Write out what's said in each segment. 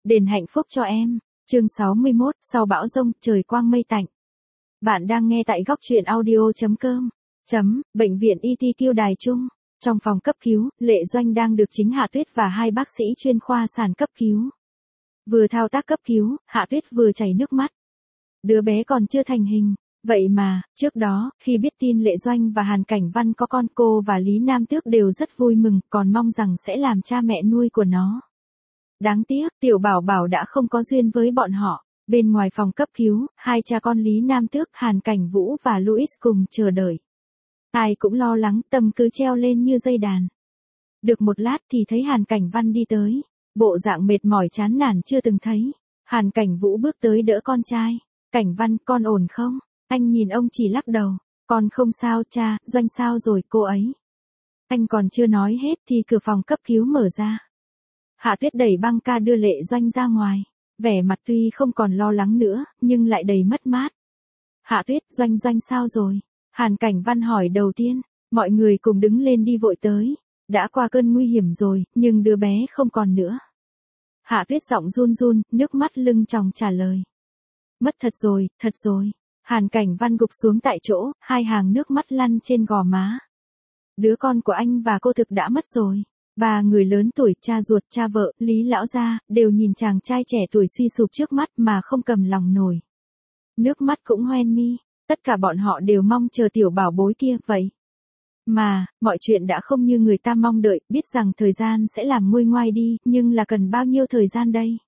Đền hạnh phúc cho em. Chương 61, sau bão giông, trời quang mây tạnh. Bạn đang nghe tại góc truyện audio.com. Bệnh viện ETQ Đài Trung. Trong phòng cấp cứu, Lệ Doanh đang được chính Hạ Tuyết và hai bác sĩ chuyên khoa sản cấp cứu. Vừa thao tác cấp cứu, Hạ Tuyết vừa chảy nước mắt. Đứa bé còn chưa thành hình. Vậy mà, trước đó, khi biết tin Lệ Doanh và Hàn Cảnh Văn có con, cô và Lý Nam Tước đều rất vui mừng, còn mong rằng sẽ làm cha mẹ nuôi của nó. Đáng tiếc, tiểu bảo bảo đã không có duyên với bọn họ. Bên ngoài phòng cấp cứu, hai cha con Lý Nam Tước, Hàn Cảnh Vũ và Louis cùng chờ đợi. Ai cũng lo lắng, tâm cứ treo lên như dây đàn. Được một lát thì thấy Hàn Cảnh Văn đi tới. Bộ dạng mệt mỏi chán nản chưa từng thấy. Hàn Cảnh Vũ bước tới đỡ con trai. Cảnh Văn, con ổn không? Anh nhìn ông chỉ lắc đầu. Con không sao cha, Doanh sao rồi cô ấy? Anh còn chưa nói hết thì cửa phòng cấp cứu mở ra. Hạ Tuyết đẩy băng ca đưa Lệ Doanh ra ngoài. Vẻ mặt tuy không còn lo lắng nữa, nhưng lại đầy mất mát. Hạ Tuyết, Doanh sao rồi? Hàn Cảnh Văn hỏi đầu tiên. Mọi người cùng đứng lên đi vội tới. Đã qua cơn nguy hiểm rồi, nhưng đứa bé không còn nữa. Hạ Tuyết giọng run run, nước mắt lưng tròng trả lời. Mất thật rồi. Hàn Cảnh Văn gục xuống tại chỗ, hai hàng nước mắt lăn trên gò má. Đứa con của anh và cô thực đã mất rồi. Ba người lớn tuổi, cha ruột, cha vợ, Lý lão gia, đều nhìn chàng trai trẻ tuổi suy sụp trước mắt mà không cầm lòng nổi. Nước mắt cũng hoen mi, tất cả bọn họ đều mong chờ tiểu bảo bối kia vậy. Mà, mọi chuyện đã không như người ta mong đợi, biết rằng thời gian sẽ làm nguôi ngoai đi, nhưng là cần bao nhiêu thời gian đây?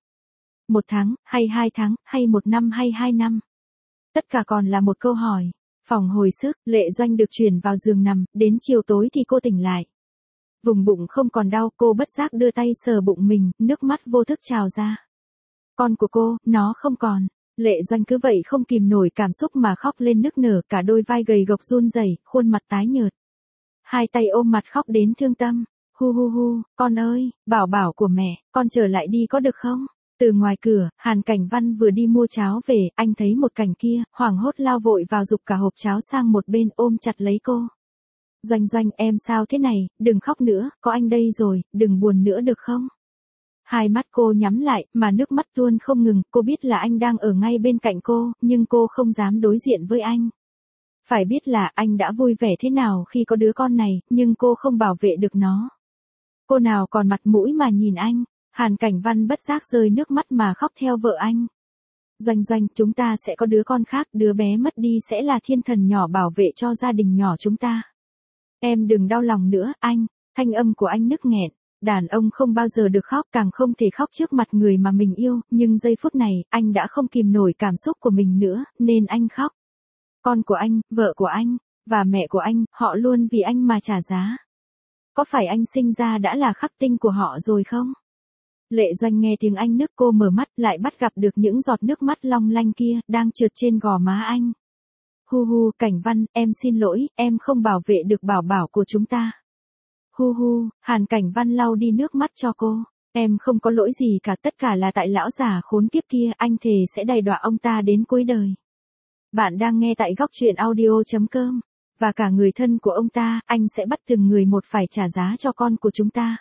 1 tháng, hay 2 tháng, hay 1 năm hay 2 năm? Tất cả còn là một câu hỏi. Phòng hồi sức, Lệ Doanh được chuyển vào giường nằm, đến chiều tối thì cô tỉnh lại. Vùng bụng không còn đau, cô bất giác đưa tay sờ bụng mình, nước mắt vô thức trào ra. Con của cô, nó không còn. Lệ Doanh cứ vậy không kìm nổi cảm xúc mà khóc lên nức nở, cả đôi vai gầy gộc run rẩy, khuôn mặt tái nhợt. Hai tay ôm mặt khóc đến thương tâm. Hu, con ơi, bảo bảo của mẹ, con trở lại đi có được không? Từ ngoài cửa, Hàn Cảnh Văn vừa đi mua cháo về, anh thấy một cảnh kia, hoảng hốt lao vội vào giục cả hộp cháo sang một bên ôm chặt lấy cô. Doanh, em sao thế này, đừng khóc nữa, có anh đây rồi, đừng buồn nữa được không? Hai mắt cô nhắm lại, mà nước mắt tuôn không ngừng, cô biết là anh đang ở ngay bên cạnh cô, nhưng cô không dám đối diện với anh. Phải biết là anh đã vui vẻ thế nào khi có đứa con này, nhưng cô không bảo vệ được nó. Cô nào còn mặt mũi mà nhìn anh. Hàn Cảnh Văn bất giác rơi nước mắt mà khóc theo vợ anh. Doanh, chúng ta sẽ có đứa con khác, đứa bé mất đi sẽ là thiên thần nhỏ bảo vệ cho gia đình nhỏ chúng ta. Em đừng đau lòng nữa, anh. Thanh âm của anh nức nghẹn. Đàn ông không bao giờ được khóc, càng không thể khóc trước mặt người mà mình yêu, nhưng giây phút này, anh đã không kìm nổi cảm xúc của mình nữa, nên anh khóc. Con của anh, vợ của anh, và mẹ của anh, họ luôn vì anh mà trả giá. Có phải anh sinh ra đã là khắc tinh của họ rồi không? Lệ Doanh nghe tiếng anh nức, cô mở mắt lại bắt gặp được những giọt nước mắt long lanh kia, đang trượt trên gò má anh. Hu, Cảnh Văn, em xin lỗi, em không bảo vệ được bảo bảo của chúng ta. Hu, Hàn Cảnh Văn lau đi nước mắt cho cô. Em không có lỗi gì cả, tất cả là tại lão già khốn kiếp kia, anh thề sẽ đày đọa ông ta đến cuối đời. Bạn đang nghe tại góc truyện audio.com. Và cả người thân của ông ta, anh sẽ bắt từng người một phải trả giá cho con của chúng ta.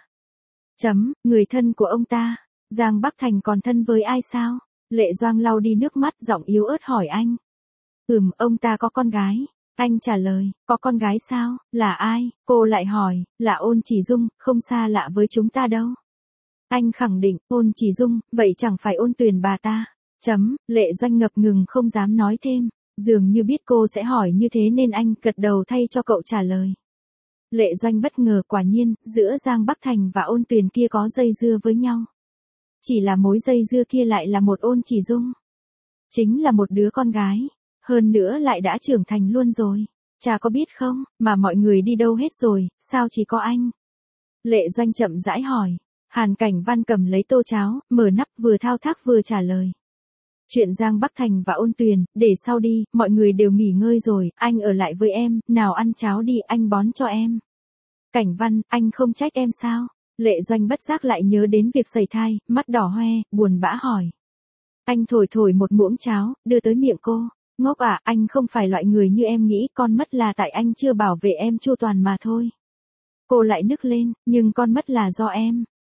Người thân của ông ta, Giang Bắc Thành còn thân với ai sao? Lệ Doanh lau đi nước mắt, giọng yếu ớt hỏi anh. Ông ta có con gái. Anh trả lời, có con gái sao? Là ai? Cô lại hỏi, là Ôn Chỉ Dung, không xa lạ với chúng ta đâu. Anh khẳng định, Ôn Chỉ Dung, vậy chẳng phải Ôn Tuyền bà ta. Lệ Doanh ngập ngừng không dám nói thêm. Dường như biết cô sẽ hỏi như thế nên anh gật đầu thay cho cậu trả lời. Lệ Doanh bất ngờ, quả nhiên, giữa Giang Bắc Thành và Ôn Tuyền kia có dây dưa với nhau. Chỉ là mối dây dưa kia lại là một Ôn Chỉ Dung. Chính là một đứa con gái. Hơn nữa lại đã trưởng thành luôn rồi. Cha có biết không, mà mọi người đi đâu hết rồi, sao chỉ có anh? Lệ Doanh chậm rãi hỏi. Hàn Cảnh Văn cầm lấy tô cháo, mở nắp vừa thao tác vừa trả lời. Chuyện Giang Bắc Thành và Ôn Tuyền, để sau đi, mọi người đều nghỉ ngơi rồi, anh ở lại với em, nào ăn cháo đi, anh bón cho em. Cảnh Văn, anh không trách em sao? Lệ Doanh bất giác lại nhớ đến việc sẩy thai, mắt đỏ hoe, buồn bã hỏi. Anh thổi một muỗng cháo, đưa tới miệng cô. Ngốc à, anh không phải loại người như em nghĩ, con mất là tại anh chưa bảo vệ em chu toàn mà thôi. Cô lại nức lên, nhưng con mất là do em.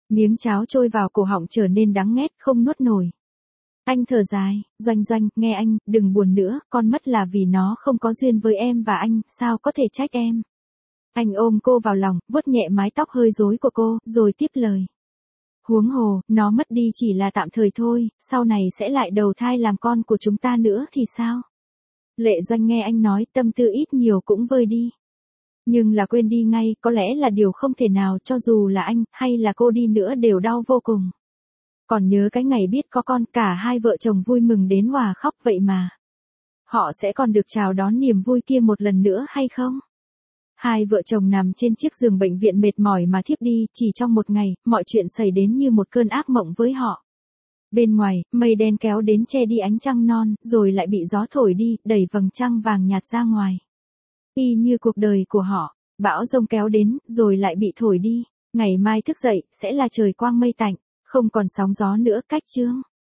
Miếng cháo trôi vào cổ họng trở nên đắng nghét, không nuốt nổi. Anh thở dài, Doanh Doanh, nghe anh, đừng buồn nữa, con mất là vì nó không có duyên với em và anh, sao có thể trách em. Anh ôm cô vào lòng, vuốt nhẹ mái tóc hơi rối của cô, rồi tiếp lời. Huống hồ, nó mất đi chỉ là tạm thời thôi, sau này sẽ lại đầu thai làm con của chúng ta nữa thì sao? Lệ Doanh nghe anh nói, tâm tư ít nhiều cũng vơi đi. Nhưng là quên đi ngay, có lẽ là điều không thể nào, cho dù là anh, hay là cô đi nữa đều đau vô cùng. Còn nhớ cái ngày biết có con, cả hai vợ chồng vui mừng đến òa khóc vậy mà. Họ sẽ còn được chào đón niềm vui kia một lần nữa hay không? Hai vợ chồng nằm trên chiếc giường bệnh viện mệt mỏi mà thiếp đi, chỉ trong một ngày, mọi chuyện xảy đến như một cơn ác mộng với họ. Bên ngoài, mây đen kéo đến che đi ánh trăng non, rồi lại bị gió thổi đi, đẩy vầng trăng vàng nhạt ra ngoài. Y như cuộc đời của họ, bão giông kéo đến, rồi lại bị thổi đi. Ngày mai thức dậy, sẽ là trời quang mây tạnh, không còn sóng gió nữa, cách chương.